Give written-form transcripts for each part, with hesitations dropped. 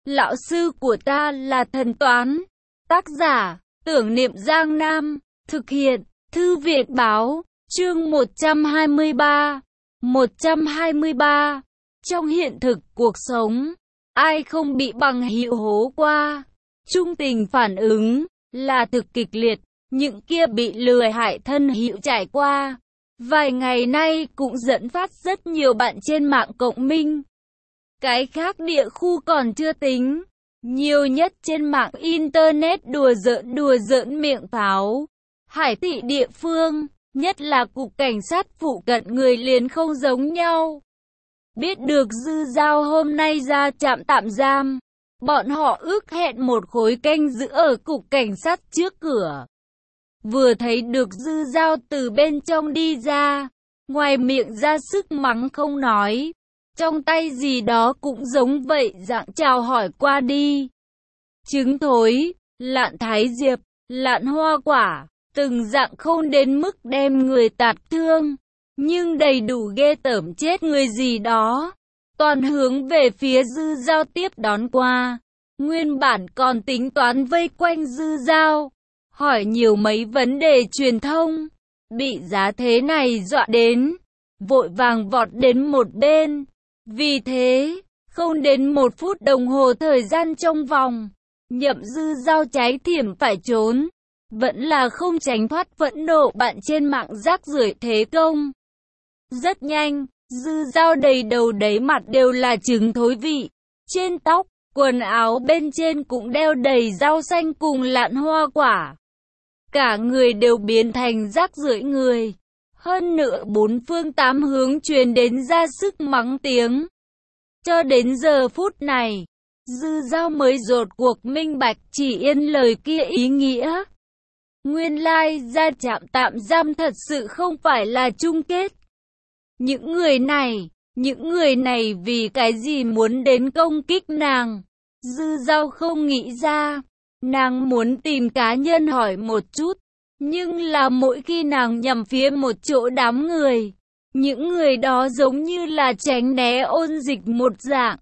Lão sư của ta là thần toán. Tác giả, Tưởng Niệm Giang Nam. Thực hiện, Thư viện Báo. Chương 123. 123. Trong hiện thực cuộc sống, ai không bị bằng hữu hố qua? Trung tình phản ứng là thực kịch liệt, những kia bị lừa hại thân hữu trải qua. Vài ngày nay cũng dẫn phát rất nhiều bạn trên mạng cộng minh. Cái khác địa khu còn chưa tính, nhiều nhất trên mạng Internet đùa giỡn miệng pháo. Hải thị địa phương, nhất là cục cảnh sát phụ cận người liền không giống nhau. Biết được Dư Giao hôm nay ra trạm tạm giam, bọn họ ước hẹn một khối canh giữ ở cục cảnh sát trước cửa. Vừa thấy được Dư Giao từ bên trong đi ra, ngoài miệng ra sức mắng không nói, trong tay gì đó cũng giống vậy dạng chào hỏi qua đi. Trứng thối, lạn thái diệp, lạn hoa quả, từng dạng không đến mức đem người tạt thương, nhưng đầy đủ ghê tởm chết người gì đó. Toàn hướng về phía Dư Giao tiếp đón qua. Nguyên bản còn tính toán vây quanh Dư Giao, hỏi nhiều mấy vấn đề truyền thông, bị giá thế này dọa đến, vội vàng vọt đến một bên. Vì thế, không đến 1 phút đồng hồ thời gian trong vòng, Nhậm Dư Giao trái thiểm phải trốn, vẫn là không tránh thoát phẫn nộ bạn trên mạng rác rưởi thế công. Rất nhanh, Dư Giao đầy đầu đầy mặt đều là trứng thối vị, trên tóc, quần áo bên trên cũng đeo đầy rau xanh cùng lạn hoa quả. Cả người đều biến thành rác rưởi người. Hơn nữa 4 phương 8 hướng truyền đến ra sức mắng tiếng. Cho đến giờ phút này, Dư Giao mới rốt cuộc minh bạch chỉ yên lời kia ý nghĩa. Nguyên lai ra trạm tạm giam thật sự không phải là chung kết. Những người này vì cái gì muốn đến công kích nàng? Dư Giao không nghĩ ra. Nàng muốn tìm cá nhân hỏi một chút. Nhưng là mỗi khi nàng nhằm phía một chỗ đám người, những người đó giống như là tránh né ôn dịch một dạng.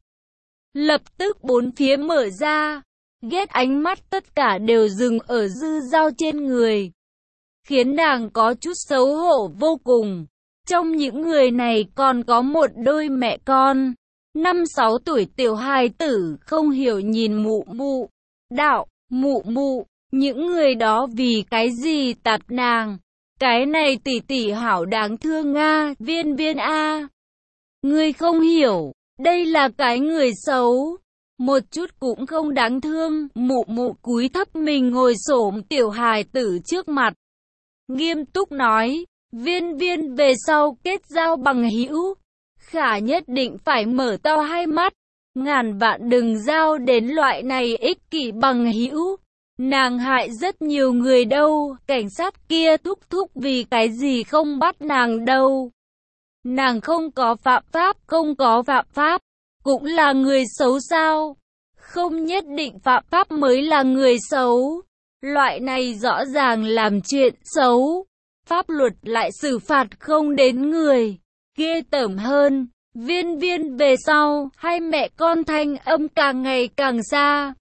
Lập tức bốn phía mở ra, ghét ánh mắt tất cả đều dừng ở Dư Giao trên người, khiến nàng có chút xấu hổ vô cùng. Trong những người này còn có một đôi mẹ con, 5-6 tuổi tiểu hài tử không hiểu nhìn mụ mụ, đạo, mụ mụ. Những người đó vì cái gì tạt nàng? Cái này tỷ tỷ hảo đáng thương a, Viên Viên a. Ngươi không hiểu, đây là cái người xấu, một chút cũng không đáng thương. Mụ mụ cúi thấp mình ngồi xổm tiểu hài tử trước mặt, nghiêm túc nói, Viên Viên về sau kết giao bằng hữu, khả nhất định phải mở to hai mắt, ngàn vạn đừng giao đến loại này ích kỷ bằng hữu. Nàng hại rất nhiều người đâu, cảnh sát kia thúc thúc vì cái gì không bắt nàng đâu. Nàng không có phạm pháp, không có phạm pháp, cũng là người xấu sao? Không nhất định phạm pháp mới là người xấu. Loại này rõ ràng làm chuyện xấu, pháp luật lại xử phạt không đến người. Ghê tởm hơn, Viên Viên về sau, hai mẹ con thanh âm càng ngày càng xa.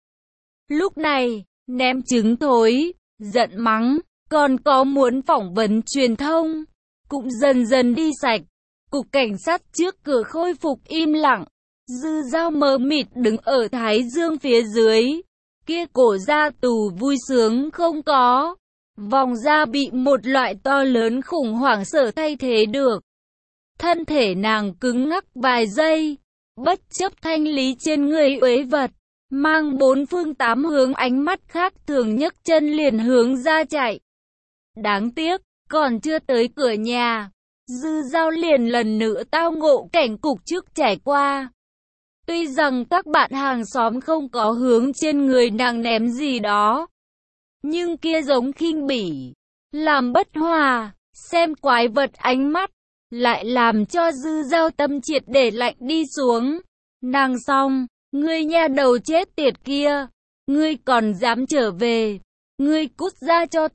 Lúc này, ném trứng thối, giận mắng, còn có muốn phỏng vấn truyền thông, cũng dần dần đi sạch. Cục cảnh sát trước cửa khôi phục im lặng. Dư Giao mờ mịt đứng ở thái dương phía dưới. Kia cổ ra tù vui sướng không có. Vòng da bị một loại to lớn khủng hoảng sợ thay thế được. Thân thể nàng cứng ngắc vài giây, bất chấp thanh lý trên người uế vật, mang 4 phương 8 hướng ánh mắt khác thường nhấc chân liền hướng ra chạy. Đáng tiếc, còn chưa tới cửa nhà, Dư Giao liền lần nữa tao ngộ cảnh cục trước trải qua. Tuy rằng các bạn hàng xóm không có hướng trên người nàng ném gì đó, nhưng kia giống khinh bỉ, làm bất hòa, xem quái vật ánh mắt, lại làm cho Dư Giao tâm triệt để lạnh đi xuống. Nàng xong, ngươi nha đầu chết tiệt kia, ngươi còn dám trở về, ngươi cút ra cho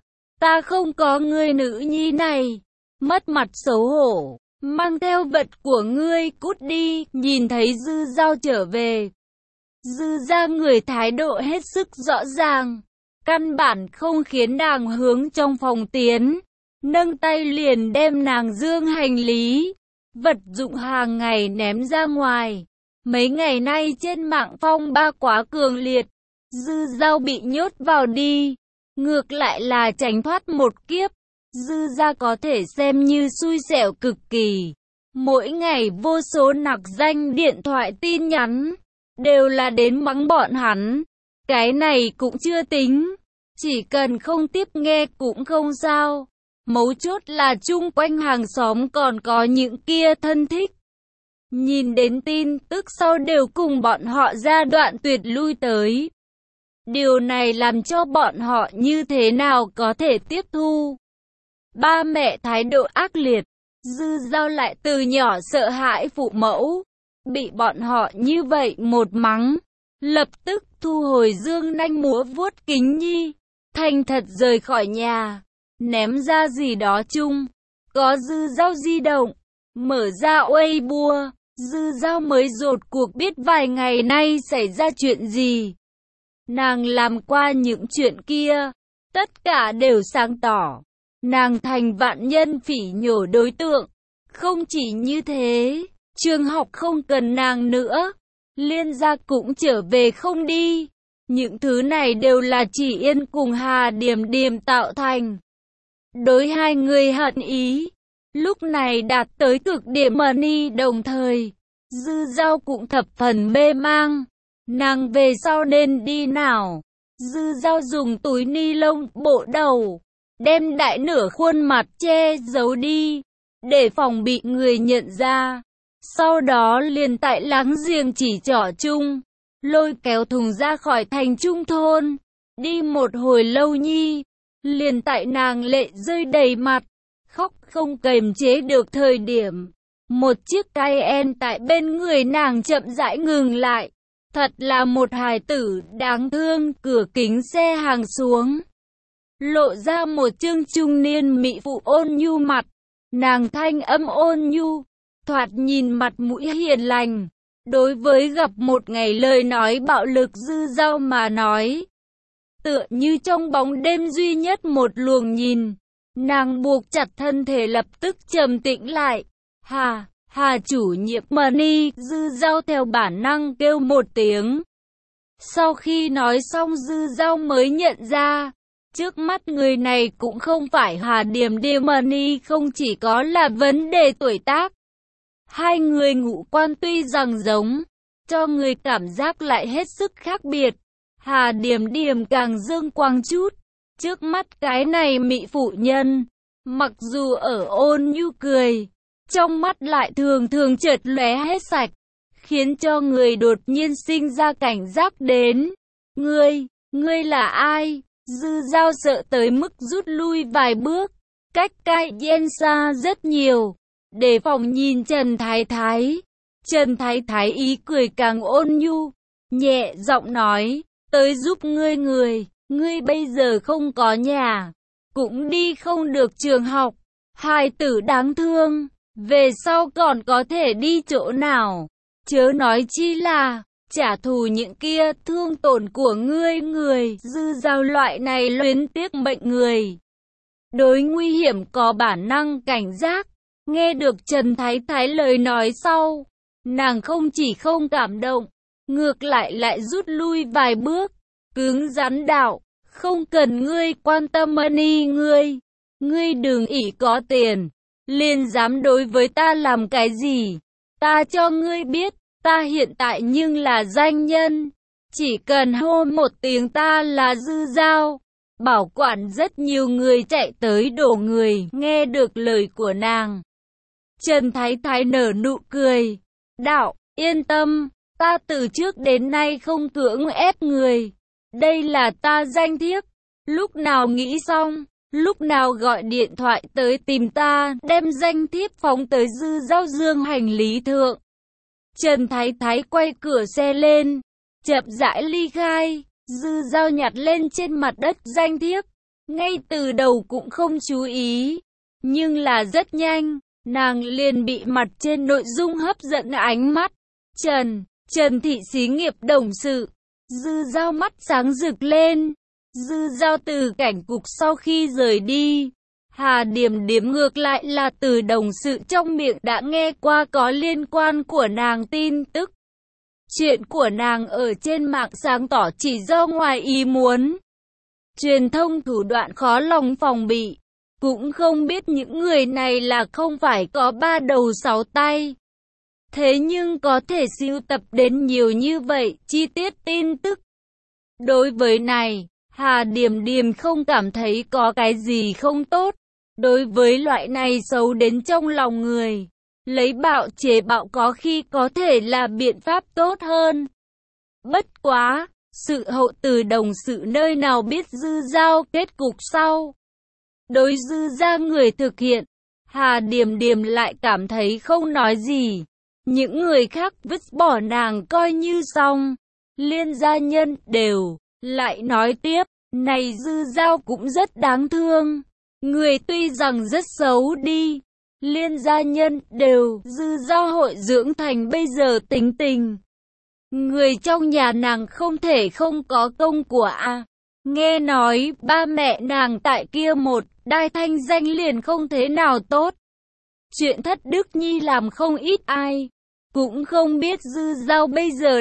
ta không có ngươi nữ nhi này, mất mặt xấu hổ, mang theo vật của ngươi cút đi. Nhìn thấy Dư Giao trở về, Dư ra người thái độ hết sức rõ ràng, căn bản không khiến nàng hướng trong phòng tiến, nâng tay liền đem nàng dương hành lý, vật dụng hàng ngày ném ra ngoài. Mấy ngày nay trên mạng phong ba quá cường liệt, Dư Dao bị nhốt vào đi, ngược lại là tránh thoát một kiếp. Dư gia có thể xem như xui xẻo cực kỳ. Mỗi ngày vô số nặc danh điện thoại tin nhắn, đều là đến mắng bọn hắn. Cái này cũng chưa tính, chỉ cần không tiếp nghe cũng không sao. Mấu chốt là chung quanh hàng xóm còn có những kia thân thích. Nhìn đến tin tức sau đều cùng bọn họ ra đoạn tuyệt lui tới. Điều này làm cho bọn họ như thế nào có thể tiếp thu. Ba mẹ thái độ ác liệt, Dư Dao lại từ nhỏ sợ hãi phụ mẫu, bị bọn họ như vậy một mắng, lập tức thu hồi dương nanh múa vuốt kính nhi, thành thật rời khỏi nhà, ném ra gì đó chung. Có Dư Dao di động, mở ra Weibo, Dư Dao mới rốt cuộc biết vài ngày nay xảy ra chuyện gì. Nàng làm qua những chuyện kia, tất cả đều sáng tỏ. Nàng thành vạn nhân phỉ nhổ đối tượng. Không chỉ như thế, trường học không cần nàng nữa, Liên gia cũng trở về không đi. Những thứ này đều là Chỉ Yên cùng Hà Điềm Điềm tạo thành. Đối hai người hận ý, lúc này đạt tới cực điểm money đồng thời. Dư Dao cũng thập phần mê mang. Nàng về sau nên đi nào? Dư Dao dùng túi ni lông bộ đầu, đem đại nửa khuôn mặt che giấu đi, để phòng bị người nhận ra. Sau đó liền tại láng giềng chỉ trỏ chung, lôi kéo thùng ra khỏi thành trung thôn. Đi một hồi lâu nhi, liền tại nàng lệ rơi đầy mặt, khóc không kềm chế được thời điểm. Một chiếc Cayenne tại bên người nàng chậm rãi ngừng lại. Thật là một hài tử đáng thương. Cửa kính xe hàng xuống, lộ ra một trương trung niên mỹ phụ ôn nhu mặt. Nàng thanh âm ôn nhu, thoạt nhìn mặt mũi hiền lành. Đối với gặp một ngày lời nói bạo lực Dư Dao mà nói, tựa như trong bóng đêm duy nhất một luồng nhìn. Nàng buộc chặt thân thể lập tức trầm tĩnh lại. Hà chủ nhiệm Money, Dư Dao theo bản năng kêu một tiếng. Sau khi nói xong Dư Dao mới nhận ra, trước mắt người này cũng không phải Hà Điềm Điềm Money, không chỉ có là vấn đề tuổi tác. Hai người ngũ quan tuy rằng giống, cho người cảm giác lại hết sức khác biệt. Hà Điềm Điềm càng dương quang chút. Trước mắt cái này mỹ phụ nhân, mặc dù ở ôn nhu cười, trong mắt lại thường thường chợt lóe hết sạch, khiến cho người đột nhiên sinh ra cảnh giác đến. Ngươi là ai? Dư Dao sợ tới mức rút lui vài bước, cách Cayenne xa rất nhiều, để phòng nhìn Trần Thái Thái. Trần Thái Thái ý cười càng ôn nhu, nhẹ giọng nói, tới giúp ngươi bây giờ không có nhà, cũng đi không được trường học, hài tử đáng thương, về sau còn có thể đi chỗ nào, chớ nói chi là trả thù những kia thương tổn của ngươi. Dư Dao loại này luyến tiếc mệnh người, đối nguy hiểm có bản năng cảnh giác. Nghe được Trần Thái Thái lời nói sau, nàng không chỉ không cảm động, ngược lại rút lui vài bước, cứng rắn đạo, không cần ngươi quan tâm Money, ngươi đừng ỷ có tiền, liền dám đối với ta làm cái gì. Ta cho ngươi biết, ta hiện tại nhưng là danh nhân, chỉ cần hô một tiếng ta là Dư Dao, bảo quản rất nhiều người chạy tới đổ người. Nghe được lời của nàng, Trần Thái Thái nở nụ cười, đạo, yên tâm, ta từ trước đến nay không cưỡng ép người, đây là ta danh thiếp, lúc nào nghĩ xong, lúc nào gọi điện thoại tới tìm ta, đem danh thiếp phóng tới Dư Dao dương hành lý thượng. Trần Thái Thái quay cửa xe lên, chậm rãi ly khai. Dư Dao nhặt lên trên mặt đất danh thiếp, ngay từ đầu cũng không chú ý, nhưng là rất nhanh, nàng liền bị mặt trên nội dung hấp dẫn ánh mắt. Trần Thị xí nghiệp đồng sự. Dư Dao mắt sáng rực lên. Dư Dao từ cảnh cục sau khi rời đi. Hà Điềm Điềm ngược lại là từ đồng sự trong miệng đã nghe qua có liên quan của nàng tin tức. Chuyện của nàng ở trên mạng sáng tỏ chỉ do ngoài ý muốn. Truyền thông thủ đoạn khó lòng phòng bị. Cũng không biết những người này là không phải có 3 đầu 6 tay. Thế nhưng có thể sưu tập đến nhiều như vậy chi tiết tin tức. Đối với này, Hà Điềm Điềm không cảm thấy có cái gì không tốt. Đối với loại này xấu đến trong lòng người, lấy bạo chế bạo có khi có thể là biện pháp tốt hơn. Bất quá, sự hậu từ đồng sự nơi nào biết Dư Dao kết cục sau. Đối Dư gia người thực hiện, Hà Điềm Điềm lại cảm thấy không nói gì. Những người khác vứt bỏ nàng coi như xong. Liên gia nhân đều lại nói tiếp, này Dư Dao cũng rất đáng thương. Người tuy rằng rất xấu đi. Liên gia nhân đều Dư Dao hội dưỡng thành bây giờ tính tình. Người trong nhà nàng không thể không có công của Nghe nói ba mẹ nàng tại kia một đai thanh danh liền không thế nào tốt. Chuyện thất đức nhi làm không ít ai. Cũng không biết Dư Dao bây giờ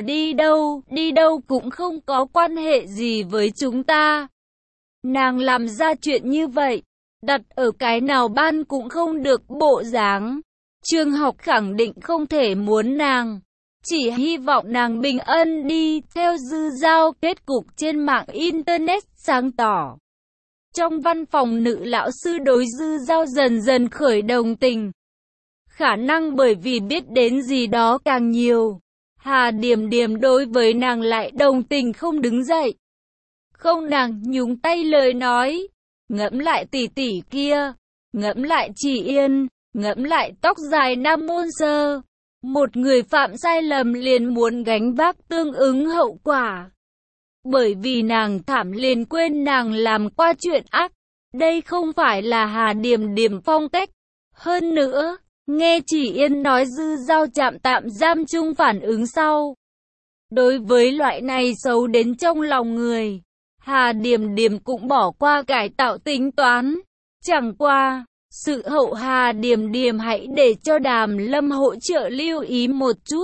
đi đâu cũng không có quan hệ gì với chúng ta. Nàng làm ra chuyện như vậy, đặt ở cái nào ban cũng không được bộ dáng. Trường học khẳng định không thể muốn nàng. Chỉ hy vọng nàng bình an đi theo Dư Dao kết cục trên mạng Internet sáng tỏ. Trong văn phòng nữ lão sư đối Dư Dao dần dần khởi đồng tình. Khả năng bởi vì biết đến gì đó càng nhiều. Hà Điềm Điềm đối với nàng lại đồng tình không đứng dậy. Không nàng nhúng tay lời nói. Ngẫm lại tỷ tỷ kia. Ngẫm lại Chỉ Yên. Ngẫm lại tóc dài Nam Môn Sơ. Một người phạm sai lầm liền muốn gánh vác tương ứng hậu quả. Bởi vì nàng thảm liền quên nàng làm qua chuyện ác. Đây không phải là Hà Điềm Điềm phong cách. Hơn nữa, nghe Chỉ Yên nói Dư Dao tạm giam chung phản ứng sau. Đối với loại này xấu đến trong lòng người, Hà Điềm Điềm cũng bỏ qua cải tạo tính toán. Chẳng qua, sự hậu Hà Điềm Điềm hãy để cho Đàm Lâm hỗ trợ lưu ý một chút.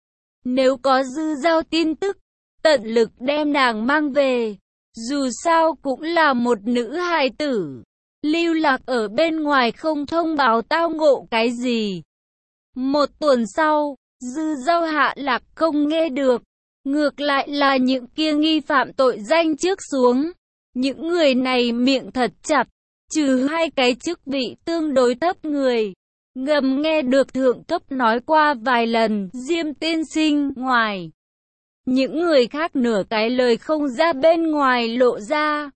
Nếu có Dư Dao tin tức, tận lực đem nàng mang về. Dù sao cũng là một nữ hài tử. Lưu lạc ở bên ngoài không thông báo tao ngộ cái gì. Một tuần sau, Dư Dao hạ lạc không nghe được. Ngược lại là những kia nghi phạm tội danh trước xuống. Những người này miệng thật chặt. Trừ hai cái chức vị tương đối thấp người. Ngầm nghe được thượng cấp nói qua vài lần Diêm tiên sinh ngoài. Những người khác nửa cái lời không ra bên ngoài lộ ra.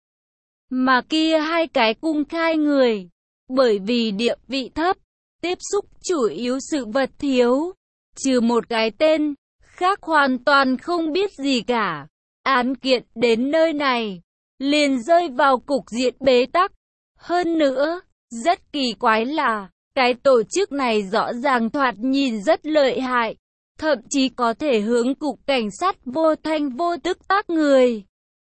Mà kia hai cái cung khai người. Bởi vì địa vị thấp, tiếp xúc chủ yếu sự vật thiếu. Trừ một cái tên, khác hoàn toàn không biết gì cả. Án kiện đến nơi này, liền rơi vào cục diện bế tắc. Hơn nữa, rất kỳ quái là, cái tổ chức này rõ ràng thoạt nhìn rất lợi hại. Thậm chí có thể hướng cục cảnh sát vô thanh vô tức tác người.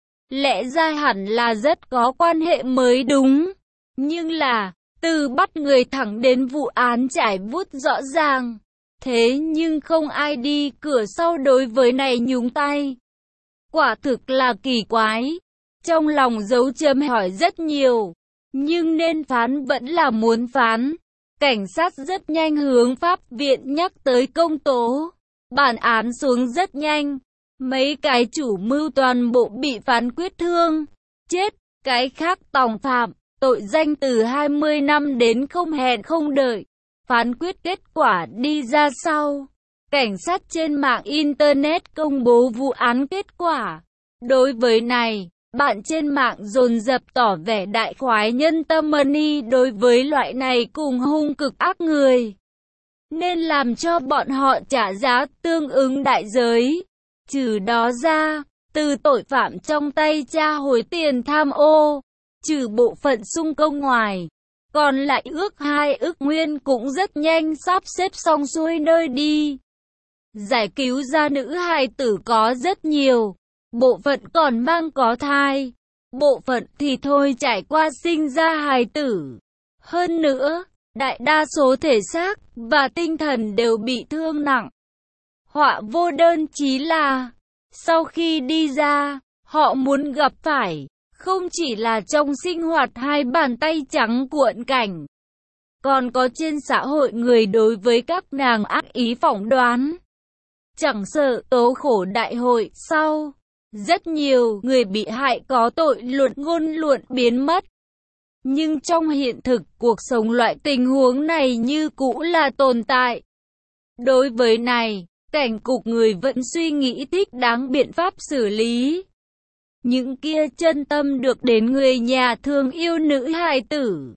Lẽ ra hẳn là rất có quan hệ mới đúng. Nhưng là, từ bắt người thẳng đến vụ án trải bút rõ ràng. Thế nhưng không ai đi cửa sau đối với này nhúng tay. Quả thực là kỳ quái. Trong lòng dấu chấm hỏi rất nhiều. Nhưng nên phán vẫn là muốn phán. Cảnh sát rất nhanh hướng pháp viện nhắc tới công tố. Bản án xuống rất nhanh. Mấy cái chủ mưu toàn bộ bị phán quyết thương, chết. Cái khác tòng phạm, tội danh từ 20 năm đến không hẹn không đợi. Phán quyết kết quả đi ra sau. Cảnh sát trên mạng Internet công bố vụ án kết quả. Đối với này, bạn trên mạng dồn dập tỏ vẻ đại khoái nhân tâm money đối với loại này cùng hung cực ác người. Nên làm cho bọn họ trả giá tương ứng đại giới. Trừ đó ra, từ tội phạm trong tay tra hối tiền tham ô, trừ bộ phận sung công ngoài, còn lại ước 2 ức nguyên cũng rất nhanh sắp xếp xong xuôi nơi đi. Giải cứu ra nữ hài tử có rất nhiều, bộ phận còn mang có thai, bộ phận thì thôi trải qua sinh ra hài tử. Hơn nữa, đại đa số thể xác và tinh thần đều bị thương nặng. Họa vô đơn chí là, sau khi đi ra, họ muốn gặp phải, không chỉ là trong sinh hoạt hai bàn tay trắng cuộn cảnh, còn có trên xã hội người đối với các nàng ác ý phỏng đoán. Chẳng sợ tố khổ đại hội sau, rất nhiều người bị hại có tội luận ngôn luận biến mất. Nhưng trong hiện thực cuộc sống loại tình huống này như cũ là tồn tại. Đối với này, cảnh cục người vẫn suy nghĩ thích đáng biện pháp xử lý. Những kia chân tâm được đến người nhà thương yêu nữ hài tử,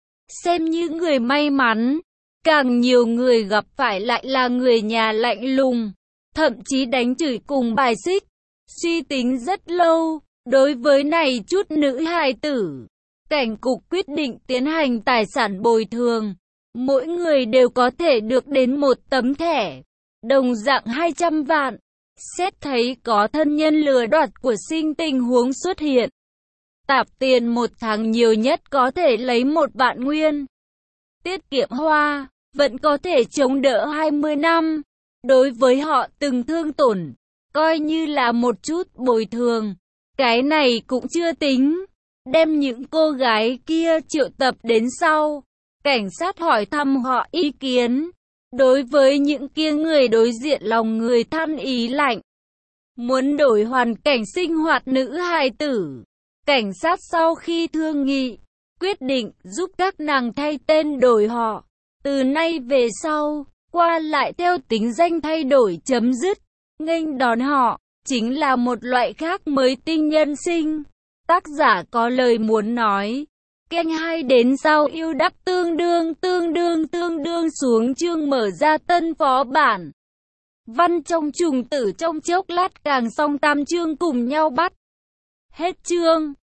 xem như người may mắn. Càng nhiều người gặp phải lại là người nhà lạnh lùng, thậm chí đánh chửi cùng bài xích. Suy tính rất lâu, đối với này chút nữ hài tử, cảnh cục quyết định tiến hành tài sản bồi thường. Mỗi người đều có thể được đến một tấm thẻ, đồng dạng 200 vạn. Xét thấy có thân nhân lừa đoạt của sinh tình huống xuất hiện, tạp tiền một tháng nhiều nhất có thể lấy 1 vạn nguyên. Tiết kiệm hoa, vẫn có thể chống đỡ 20 năm. Đối với họ từng thương tổn, coi như là một chút bồi thường. Cái này cũng chưa tính. Đem những cô gái kia triệu tập đến sau, cảnh sát hỏi thăm họ ý kiến. Đối với những kia người đối diện lòng người than ý lạnh, muốn đổi hoàn cảnh sinh hoạt nữ hài tử. Cảnh sát sau khi thương nghị, quyết định giúp các nàng thay tên đổi họ. Từ nay về sau, qua lại theo tính danh thay đổi chấm dứt. Nghênh đón họ, chính là một loại khác mới tinh nhân sinh. Tác giả có lời muốn nói. Kênh 2 đến sau yêu đắp tương đương xuống chương mở ra tân phó bản. Văn trong trùng tử trong chốc lát càng xong 8 chương cùng nhau bắt. Hết chương.